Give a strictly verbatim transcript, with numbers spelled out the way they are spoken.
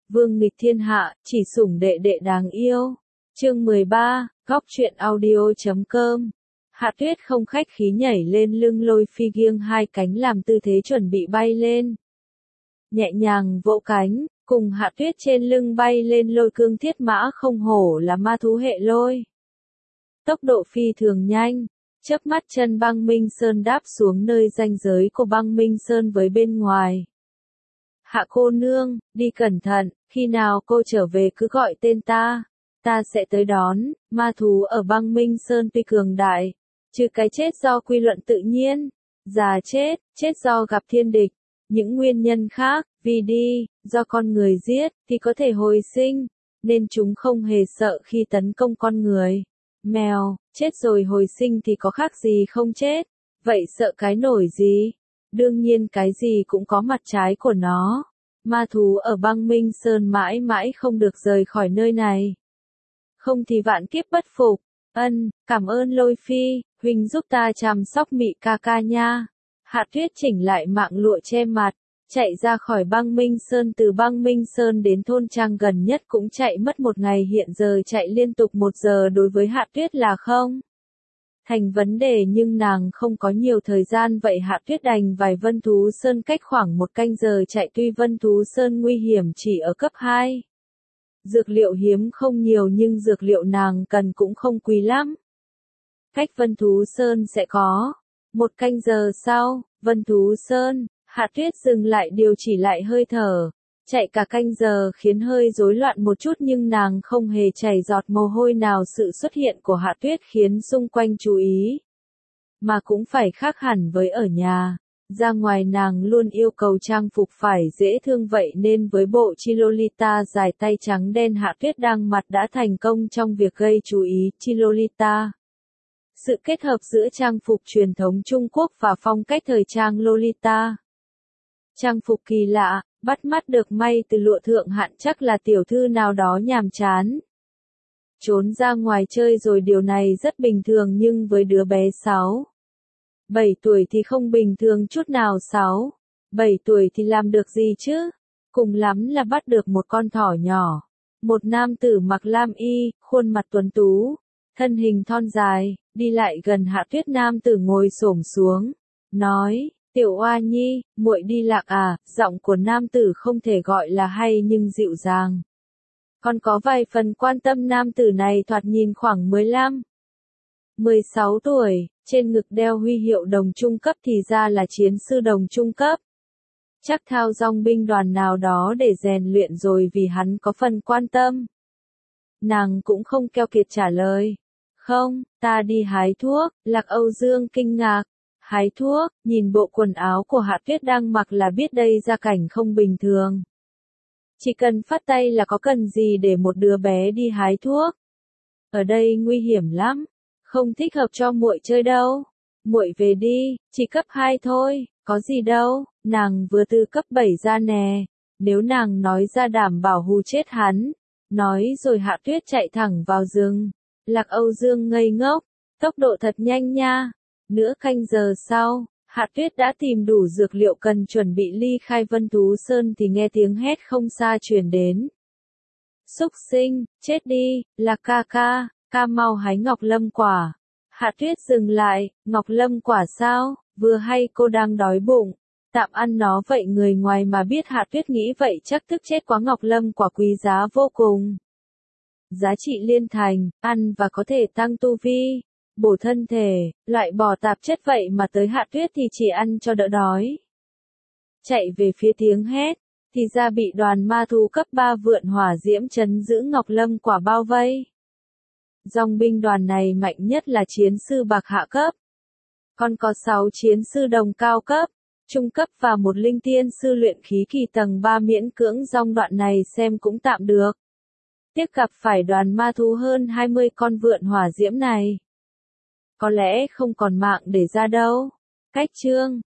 Vương nghịch thiên hạ, chỉ sủng đệ đệ đáng yêu. Chương mười ba, góc truyện audio chấm com. Hạ Tuyết không khách khí nhảy lên lưng Lôi Phi nghiêng hai cánh làm tư thế chuẩn bị bay lên. Nhẹ nhàng vỗ cánh, cùng Hạ Tuyết trên lưng bay lên Lôi Cương Thiết Mã không hổ là ma thú hệ lôi. Tốc độ phi thường nhanh, chớp mắt chân Băng Minh Sơn đáp xuống nơi ranh giới của Băng Minh Sơn với bên ngoài. Hạ cô nương, đi cẩn thận, khi nào cô trở về cứ gọi tên ta, ta sẽ tới đón. Ma thú ở Băng Minh Sơn tuy cường đại, trừ cái chết do quy luật tự nhiên, già chết, chết do gặp thiên địch, những nguyên nhân khác, vì đi, do con người giết, thì có thể hồi sinh, nên chúng không hề sợ khi tấn công con người. Mèo, chết rồi hồi sinh thì có khác gì không chết, vậy sợ cái nổi gì? Đương nhiên cái gì cũng có mặt trái của nó. Ma thú ở Băng Minh Sơn mãi mãi không được rời khỏi nơi này. Không thì vạn kiếp bất phục. Ân, cảm ơn Lôi Phi, huynh giúp ta chăm sóc Mị ca ca nha. Hạ Tuyết chỉnh lại mạng lụa che mặt, chạy ra khỏi Băng Minh Sơn. Từ Băng Minh Sơn đến thôn trang gần nhất cũng chạy mất một ngày, hiện giờ chạy liên tục một giờ đối với Hạ Tuyết là không thành vấn đề, nhưng nàng không có nhiều thời gian, vậy Hạ Tuyết đành vài Vân Thú Sơn cách khoảng một canh giờ chạy. Tuy Vân Thú Sơn nguy hiểm chỉ ở cấp hai, dược liệu hiếm không nhiều, nhưng dược liệu nàng cần cũng không quý lắm. Cách Vân Thú Sơn sẽ có một canh giờ sau, Vân Thú Sơn, Hạ Tuyết dừng lại điều chỉ lại hơi thở. Chạy cả canh giờ khiến hơi rối loạn một chút, nhưng nàng không hề chảy giọt mồ hôi nào. Sự xuất hiện của Hạ Tuyết khiến xung quanh chú ý, mà cũng phải khác hẳn với ở nhà. Ra ngoài nàng luôn yêu cầu trang phục phải dễ thương, vậy nên với bộ chi Lolita dài tay trắng đen, Hạ Tuyết đang mặt đã thành công trong việc gây chú ý. Chi Lolita, sự kết hợp giữa trang phục truyền thống Trung Quốc và phong cách thời trang Lolita. Trang phục kỳ lạ, bắt mắt, được may từ lụa thượng hạng, chắc là tiểu thư nào đó nhàm chán trốn ra ngoài chơi rồi. Điều này rất bình thường, nhưng với đứa bé sáu, bảy tuổi thì không bình thường chút nào. sáu, bảy tuổi thì làm được gì chứ? Cùng lắm là bắt được một con thỏ nhỏ. Một nam tử mặc lam y, khuôn mặt tuấn tú, thân hình thon dài, đi lại gần Hạ Tuyết. Nam tử ngồi xổm xuống, nói: "Tiểu Oa Nhi, muội đi lạc à?" Giọng của nam tử không thể gọi là hay nhưng dịu dàng, còn có vài phần quan tâm. Nam tử này thoạt nhìn khoảng mười lăm, mười sáu tuổi, trên ngực đeo huy hiệu đồng trung cấp, thì ra là chiến sư đồng trung cấp. Chắc thao dong binh đoàn nào đó để rèn luyện rồi, vì hắn có phần quan tâm. Nàng cũng không keo kiệt trả lời: "Không, ta đi hái thuốc." Lạc Âu Dương kinh ngạc: "Hái thuốc?" Nhìn bộ quần áo của Hạ Tuyết đang mặc là biết đây gia cảnh không bình thường. Chỉ cần phát tay là có cần gì để một đứa bé đi hái thuốc. Ở đây nguy hiểm lắm, không thích hợp cho muội chơi đâu. Muội về đi, chỉ cấp hai thôi, có gì đâu. Nàng vừa từ cấp bảy ra nè, nếu nàng nói ra đảm bảo hù chết hắn. Nói rồi Hạ Tuyết chạy thẳng vào rừng. Lạc Âu Dương ngây ngốc, tốc độ thật nhanh nha. Nửa canh giờ sau, Hạ Tuyết đã tìm đủ dược liệu cần chuẩn bị ly khai Vân Thú Sơn thì nghe tiếng hét không xa truyền đến. "Súc sinh, chết đi, là ca ca, ca mau hái Ngọc Lâm quả." Hạ Tuyết dừng lại: "Ngọc Lâm quả sao? Vừa hay cô đang đói bụng, tạm ăn nó vậy." Người ngoài mà biết Hạ Tuyết nghĩ vậy chắc tức chết quá. Ngọc Lâm quả quý giá vô cùng, giá trị liên thành, ăn và có thể tăng tu vi, bổ thân thể, loại bỏ tạp chất, vậy mà tới Hạ Tuyết thì chỉ ăn cho đỡ đói. Chạy về phía tiếng hét, thì ra bị đoàn ma thú cấp ba vượn hỏa diễm trấn giữ Ngọc Lâm quả bao vây. Dòng binh đoàn này mạnh nhất là chiến sư bạc hạ cấp, còn có sáu chiến sư đồng cao cấp, trung cấp và một linh tiên sư luyện khí kỳ tầng ba. Miễn cưỡng dòng đoạn này xem cũng tạm được. Tiếc gặp phải đoàn ma thú hơn hai mươi con vượn hỏa diễm này, có lẽ không còn mạng để ra đâu. Cách chương